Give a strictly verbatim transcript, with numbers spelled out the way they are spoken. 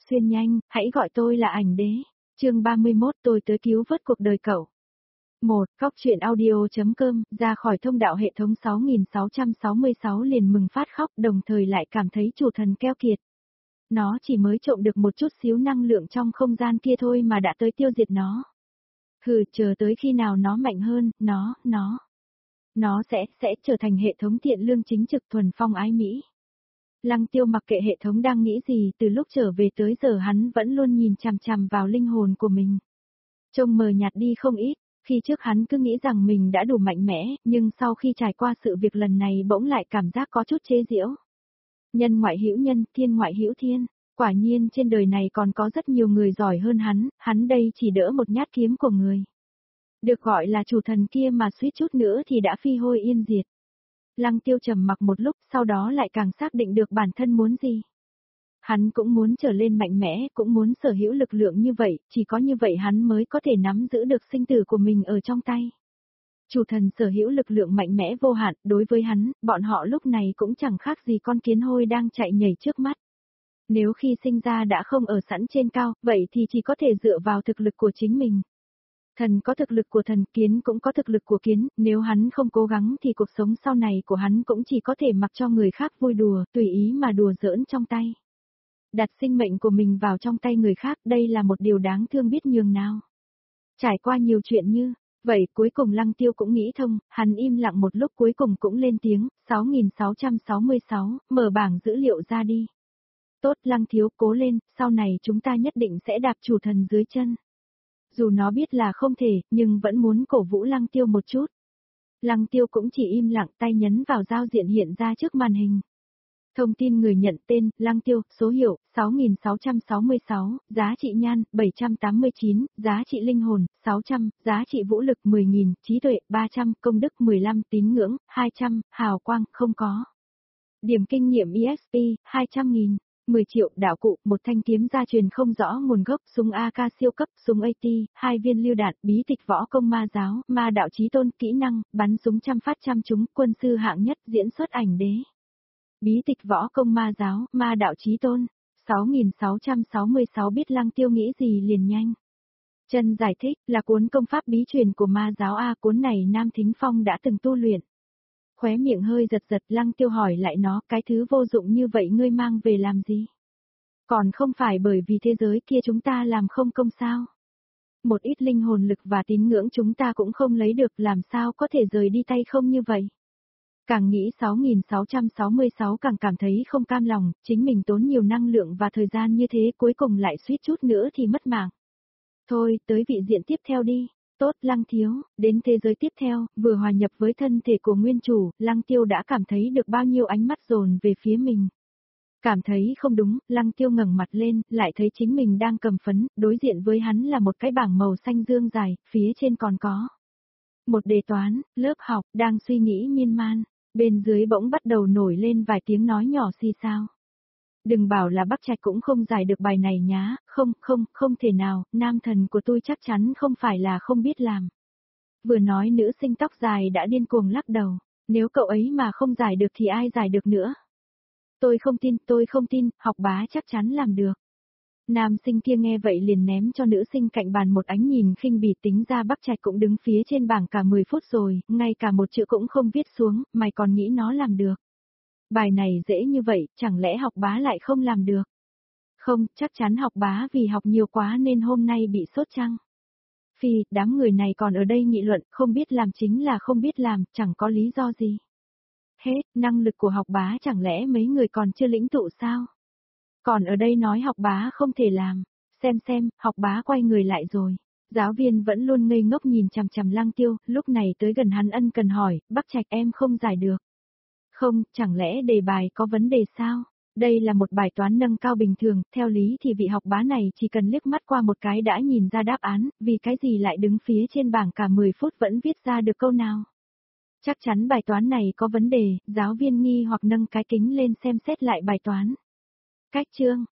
xuyên nhanh, hãy gọi tôi là ảnh đế. Chương ba mươi mốt tôi tới cứu vớt cuộc đời cậu. một. Góc truyện audio.com, ra khỏi thông đạo hệ thống sáu nghìn sáu trăm sáu mươi sáu liền mừng phát khóc, đồng thời lại cảm thấy chủ thần keo kiệt. Nó chỉ mới trộm được một chút xíu năng lượng trong không gian kia thôi mà đã tới tiêu diệt nó. Hừ, chờ tới khi nào nó mạnh hơn, nó, nó. Nó sẽ, sẽ trở thành hệ thống thiện lương chính trực thuần phong ái mỹ. Lăng Tiêu mặc kệ hệ thống đang nghĩ gì, từ lúc trở về tới giờ hắn vẫn luôn nhìn chằm chằm vào linh hồn của mình. Trông mờ nhạt đi không ít, khi trước hắn cứ nghĩ rằng mình đã đủ mạnh mẽ, nhưng sau khi trải qua sự việc lần này bỗng lại cảm giác có chút chế giễu. Nhân ngoại hữu nhân, thiên ngoại hữu thiên, quả nhiên trên đời này còn có rất nhiều người giỏi hơn hắn, hắn đây chỉ đỡ một nhát kiếm của người. Được gọi là chủ thần kia mà suýt chút nữa thì đã phi hôi yên diệt. Lăng Tiêu trầm mặc một lúc, sau đó lại càng xác định được bản thân muốn gì. Hắn cũng muốn trở lên mạnh mẽ, cũng muốn sở hữu lực lượng như vậy, chỉ có như vậy hắn mới có thể nắm giữ được sinh tử của mình ở trong tay. Chủ thần sở hữu lực lượng mạnh mẽ vô hạn, đối với hắn, bọn họ lúc này cũng chẳng khác gì con kiến hôi đang chạy nhảy trước mắt. Nếu khi sinh ra đã không ở sẵn trên cao, vậy thì chỉ có thể dựa vào thực lực của chính mình. Thần có thực lực của thần, kiến cũng có thực lực của kiến, nếu hắn không cố gắng thì cuộc sống sau này của hắn cũng chỉ có thể mặc cho người khác vui đùa, tùy ý mà đùa giỡn trong tay. Đặt sinh mệnh của mình vào trong tay người khác, đây là một điều đáng thương biết nhường nào. Trải qua nhiều chuyện như vậy, cuối cùng Lăng Tiêu cũng nghĩ thông, hắn im lặng một lúc cuối cùng cũng lên tiếng, sáu nghìn sáu trăm sáu mươi sáu, mở bảng dữ liệu ra đi. Tốt Lăng thiếu, cố lên, sau này chúng ta nhất định sẽ đạp chủ thần dưới chân. Dù nó biết là không thể, nhưng vẫn muốn cổ vũ Lăng Tiêu một chút. Lăng Tiêu cũng chỉ im lặng, tay nhấn vào giao diện hiện ra trước màn hình. Thông tin người nhận tên, Lăng Tiêu, số hiệu, sáu nghìn sáu trăm sáu mươi sáu, giá trị nhan, bảy trăm tám mươi chín, giá trị linh hồn, sáu trăm, giá trị vũ lực mười nghìn, trí tuệ, ba trăm, công đức mười lăm, tín ngưỡng, hai trăm, hào quang, không có. Điểm kinh nghiệm e ích pê, hai trăm nghìn. mười triệu, đạo cụ, một thanh kiếm gia truyền không rõ nguồn gốc, súng a ca siêu cấp, súng a tê, hai viên lưu đạn, bí tịch võ công ma giáo, ma đạo chí tôn, kỹ năng, bắn súng trăm phát trăm trúng, quân sư hạng nhất, diễn xuất ảnh đế. Bí tịch võ công ma giáo, ma đạo chí tôn, sáu nghìn sáu trăm sáu mươi sáu biết Lăng Tiêu nghĩ gì liền nhanh. Chân giải thích, là cuốn công pháp bí truyền của ma giáo A, cuốn này Nam Thính Phong đã từng tu luyện. Khóe miệng hơi giật giật, Lăng Tiêu hỏi lại nó, cái thứ vô dụng như vậy ngươi mang về làm gì? Còn không phải bởi vì thế giới kia chúng ta làm không công sao? Một ít linh hồn lực và tín ngưỡng chúng ta cũng không lấy được, làm sao có thể rời đi tay không như vậy? Càng nghĩ sáu nghìn sáu trăm sáu mươi sáu càng cảm thấy không cam lòng, chính mình tốn nhiều năng lượng và thời gian như thế cuối cùng lại suýt chút nữa thì mất mạng. Thôi, tới vị diện tiếp theo đi. Tốt Lăng thiếu, đến thế giới tiếp theo, vừa hòa nhập với thân thể của nguyên chủ, Lăng Tiêu đã cảm thấy được bao nhiêu ánh mắt dồn về phía mình. Cảm thấy không đúng, Lăng Tiêu ngẩng mặt lên, lại thấy chính mình đang cầm phấn, đối diện với hắn là một cái bảng màu xanh dương dài, phía trên còn có một đề toán, lớp học, đang suy nghĩ miên man, bên dưới bỗng bắt đầu nổi lên vài tiếng nói nhỏ xì xao. Đừng bảo là Bắc Trạch cũng không giải được bài này nhá, không, không, không thể nào, nam thần của tôi chắc chắn không phải là không biết làm. Vừa nói nữ sinh tóc dài đã điên cuồng lắc đầu, nếu cậu ấy mà không giải được thì ai giải được nữa. Tôi không tin, tôi không tin, học bá chắc chắn làm được. Nam sinh kia nghe vậy liền ném cho nữ sinh cạnh bàn một ánh nhìn khinh bỉ, tính ra Bắc Trạch cũng đứng phía trên bảng cả mười phút rồi, ngay cả một chữ cũng không viết xuống, mày còn nghĩ nó làm được. Bài này dễ như vậy, chẳng lẽ học bá lại không làm được? Không, chắc chắn học bá vì học nhiều quá nên hôm nay bị sốt chăng? Phi, đám người này còn ở đây nghị luận, không biết làm chính là không biết làm, chẳng có lý do gì. Hết, năng lực của học bá chẳng lẽ mấy người còn chưa lĩnh tụ sao? Còn ở đây nói học bá không thể làm, xem xem, học bá quay người lại rồi. Giáo viên vẫn luôn ngây ngốc nhìn chằm chằm Lăng Tiêu, lúc này tới gần hắn ân cần hỏi, Bắc Trạch em không giải được. Không, chẳng lẽ đề bài có vấn đề sao? Đây là một bài toán nâng cao bình thường, theo lý thì vị học bá này chỉ cần liếc mắt qua một cái đã nhìn ra đáp án, vì cái gì lại đứng phía trên bảng cả mười phút vẫn viết ra được câu nào? Chắc chắn bài toán này có vấn đề, giáo viên nghi hoặc nâng cái kính lên xem xét lại bài toán. Cách chương,